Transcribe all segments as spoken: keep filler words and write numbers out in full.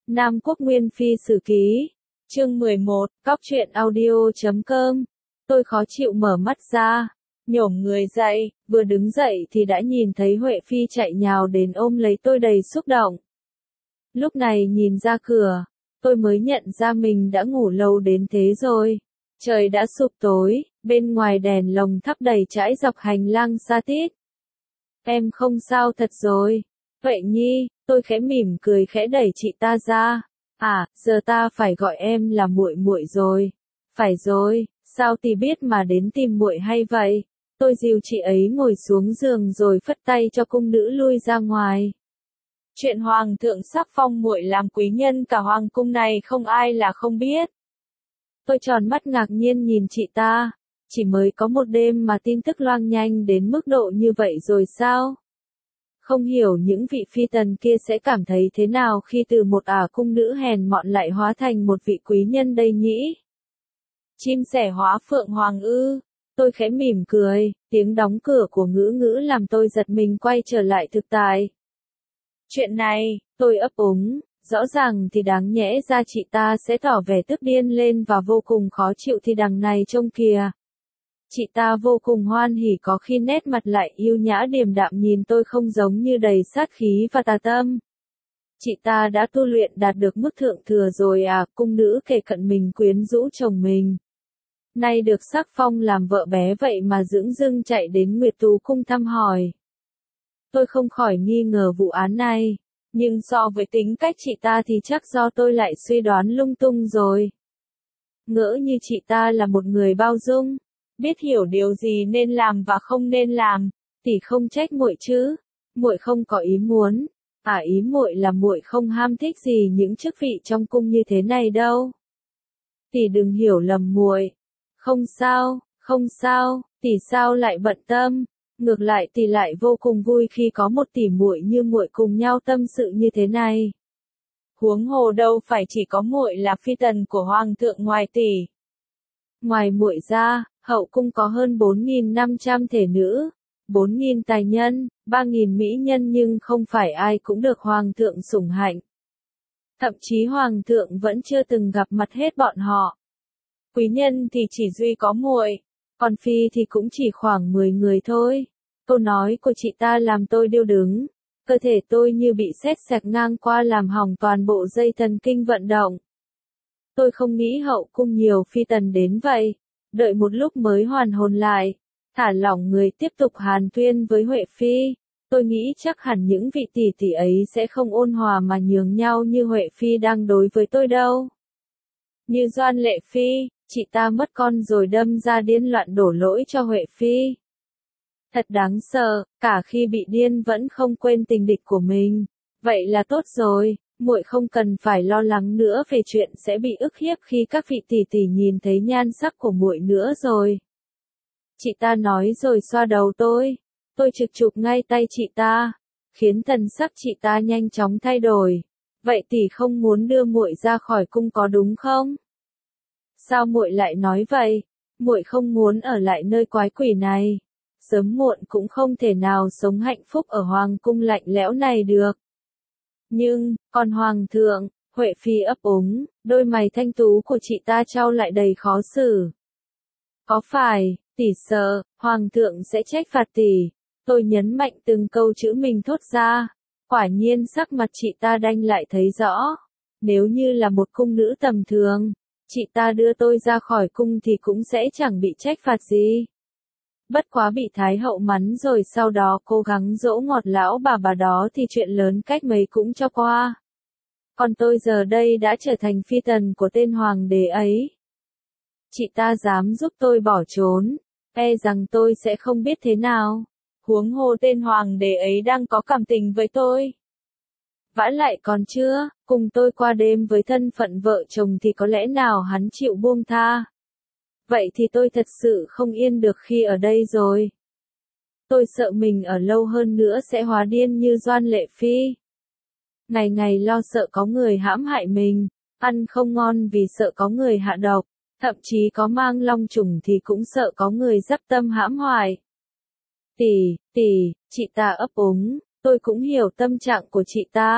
Nam Quốc Nguyên Phi Sử Ký, chương mười một, cóc truyện audio chấm com. Tôi khó chịu mở mắt ra, nhổm người dậy, vừa đứng dậy thì đã nhìn thấy Huệ Phi chạy nhào đến ôm lấy tôi đầy xúc động. Lúc này nhìn ra cửa, tôi mới nhận ra mình đã ngủ lâu đến thế rồi. Trời đã sụp tối, bên ngoài đèn lồng thắp đầy trải dọc hành lang xa tít. Em không sao thật rồi. Vậy Nhi, tôi khẽ mỉm cười khẽ đẩy chị ta ra. À, giờ ta phải gọi em là muội muội rồi. Phải rồi, sao thì biết mà đến tìm muội hay vậy? Tôi dìu chị ấy ngồi xuống giường rồi phất tay cho cung nữ lui ra ngoài. Chuyện hoàng thượng sắc phong muội làm quý nhân cả hoàng cung này không ai là không biết. Tôi tròn mắt ngạc nhiên nhìn chị ta. Chỉ mới có một đêm mà tin tức loang nhanh đến mức độ như vậy rồi sao? Không hiểu những vị phi tần kia sẽ cảm thấy thế nào khi từ một ả cung nữ hèn mọn lại hóa thành một vị quý nhân đây nhỉ? Chim sẻ hóa phượng hoàng ư? Tôi khẽ mỉm cười, tiếng đóng cửa của ngữ ngữ làm tôi giật mình quay trở lại thực tại. Chuyện này, tôi ấp úng, rõ ràng thì đáng nhẽ ra chị ta sẽ tỏ vẻ tức điên lên và vô cùng khó chịu thì đằng này trông kìa. Chị ta vô cùng hoan hỉ có khi nét mặt lại yêu nhã điềm đạm nhìn tôi không giống như đầy sát khí và tà tâm. Chị ta đã tu luyện đạt được mức thượng thừa rồi à, cung nữ kể cận mình quyến rũ chồng mình. Nay được sắc phong làm vợ bé vậy mà dửng dưng chạy đến Nguyệt Tú cung thăm hỏi. Tôi không khỏi nghi ngờ vụ án này, nhưng so với tính cách chị ta thì chắc do tôi lại suy đoán lung tung rồi. Ngỡ như chị ta là một người bao dung, biết hiểu điều gì nên làm và không nên làm, thì không trách muội chứ. Muội không có ý muốn, à ý muội là muội không ham thích gì những chức vị trong cung như thế này đâu. Tỷ đừng hiểu lầm muội. Không sao, không sao, tỷ sao lại bận tâm? Ngược lại tỷ lại vô cùng vui khi có một tỷ muội như muội cùng nhau tâm sự như thế này. Huống hồ đâu phải chỉ có muội là phi tần của hoàng thượng ngoài tỷ. Ngoài muội ra, hậu cung có hơn bốn nghìn năm trăm thể nữ, bốn nghìn tài nhân, ba nghìn mỹ nhân nhưng không phải ai cũng được hoàng thượng sủng hạnh. Thậm chí hoàng thượng vẫn chưa từng gặp mặt hết bọn họ. Quý nhân thì chỉ duy có muội, còn phi thì cũng chỉ khoảng mười người thôi. Câu nói của chị ta làm tôi điêu đứng, cơ thể tôi như bị sét xẹt ngang qua làm hỏng toàn bộ dây thần kinh vận động. Tôi không nghĩ hậu cung nhiều phi tần đến vậy, đợi một lúc mới hoàn hồn lại, thả lỏng người tiếp tục hàn huyên với Huệ Phi. Tôi nghĩ chắc hẳn những vị tỷ tỷ ấy sẽ không ôn hòa mà nhường nhau như Huệ Phi đang đối với tôi đâu. Như Doan Lệ Phi, chị ta mất con rồi đâm ra điên loạn đổ lỗi cho Huệ Phi. Thật đáng sợ, cả khi bị điên vẫn không quên tình địch của mình. Vậy là tốt rồi, muội không cần phải lo lắng nữa về chuyện sẽ bị ức hiếp khi các vị tỷ tỷ nhìn thấy nhan sắc của muội nữa rồi. Chị ta nói rồi xoa đầu tôi. Tôi trực chụp ngay tay chị ta, khiến thần sắc chị ta nhanh chóng thay đổi. Vậy tỷ không muốn đưa muội ra khỏi cung có đúng không? Sao muội lại nói vậy? Muội không muốn ở lại nơi quái quỷ này. Sớm muộn cũng không thể nào sống hạnh phúc ở hoàng cung lạnh lẽo này được. Nhưng, còn hoàng thượng, Huệ Phi ấp úng, đôi mày thanh tú của chị ta trao lại đầy khó xử. Có phải, tỷ sợ, hoàng thượng sẽ trách phạt tỷ? Tôi nhấn mạnh từng câu chữ mình thốt ra. Quả nhiên sắc mặt chị ta đanh lại thấy rõ. Nếu như là một cung nữ tầm thường, chị ta đưa tôi ra khỏi cung thì cũng sẽ chẳng bị trách phạt gì. Bất quá bị Thái hậu mắng rồi sau đó cố gắng dỗ ngọt lão bà bà đó thì chuyện lớn cách mấy cũng cho qua. Còn tôi giờ đây đã trở thành phi tần của tên hoàng đế ấy. Chị ta dám giúp tôi bỏ trốn, e rằng tôi sẽ không biết thế nào. Huống hồ tên hoàng đế ấy đang có cảm tình với tôi. Vả lại còn chưa, cùng tôi qua đêm với thân phận vợ chồng thì có lẽ nào hắn chịu buông tha. Vậy thì tôi thật sự không yên được khi ở đây rồi. Tôi sợ mình ở lâu hơn nữa sẽ hóa điên như Doan Lệ Phi. Ngày ngày lo sợ có người hãm hại mình, ăn không ngon vì sợ có người hạ độc, thậm chí có mang long trùng thì cũng sợ có người dắp tâm hãm hoại. Tỷ, tỷ, chị ta ấp úng, tôi cũng hiểu tâm trạng của chị ta.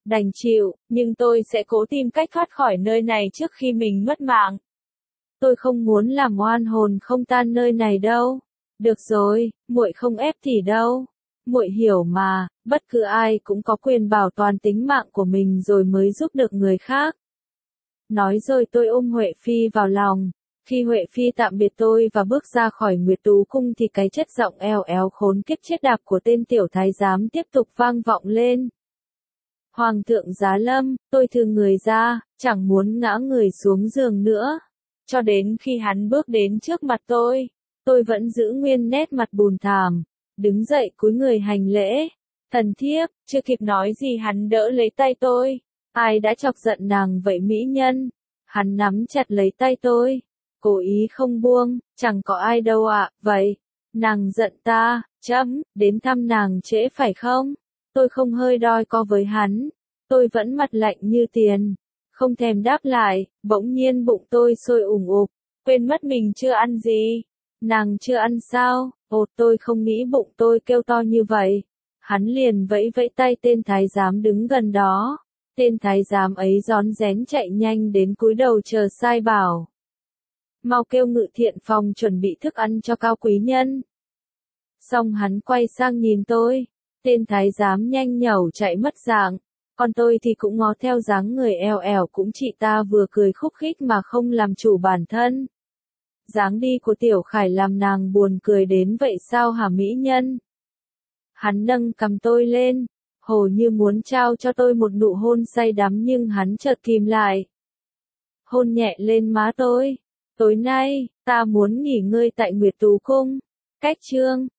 Đành chịu, nhưng tôi sẽ cố tìm cách thoát khỏi nơi này trước khi mình mất mạng. Tôi không muốn làm oan hồn không tan nơi này đâu. Được rồi, muội không ép thì đâu. Muội hiểu mà, bất cứ ai cũng có quyền bảo toàn tính mạng của mình rồi mới giúp được người khác. Nói rồi tôi ôm Huệ Phi vào lòng. Khi Huệ Phi tạm biệt tôi và bước ra khỏi Nguyệt Tú Cung thì cái chất giọng eo éo khốn kiếp chết đạp của tên tiểu thái giám tiếp tục vang vọng lên. Hoàng thượng giá lâm, tôi thư người ra, chẳng muốn ngã người xuống giường nữa. Cho đến khi hắn bước đến trước mặt tôi, tôi vẫn giữ nguyên nét mặt buồn thảm, đứng dậy cúi người hành lễ. Thần thiếp, chưa kịp nói gì hắn đỡ lấy tay tôi. Ai đã chọc giận nàng vậy mỹ nhân? Hắn nắm chặt lấy tay tôi, cố ý không buông, chẳng có ai đâu ạ, vậy. Nàng giận ta, chấm, đến thăm nàng trễ phải không? Tôi không hơi đoi co với hắn, tôi vẫn mặt lạnh như tiền, không thèm đáp lại, bỗng nhiên bụng tôi sôi ủng ục, quên mất mình chưa ăn gì. Nàng chưa ăn sao? Ồ, tôi không nghĩ bụng tôi kêu to như vậy. Hắn liền vẫy vẫy tay tên thái giám đứng gần đó. Tên thái giám ấy rón rén chạy nhanh đến cúi đầu chờ sai bảo. Mau kêu ngự thiện phòng chuẩn bị thức ăn cho cao quý nhân. Xong hắn quay sang nhìn tôi. Tên thái giám nhanh nhẩu chạy mất dạng. Còn tôi thì cũng ngó theo dáng người eo ẻo cũng chị ta vừa cười khúc khích mà không làm chủ bản thân. Dáng đi của Tiểu Khải làm nàng buồn cười đến vậy sao hả mỹ nhân? Hắn nâng cầm tôi lên, hồ như muốn trao cho tôi một nụ hôn say đắm nhưng hắn chợt kìm lại. Hôn nhẹ lên má tôi. Tối nay, ta muốn nghỉ ngơi tại Nguyệt Tú Cung. Cách chương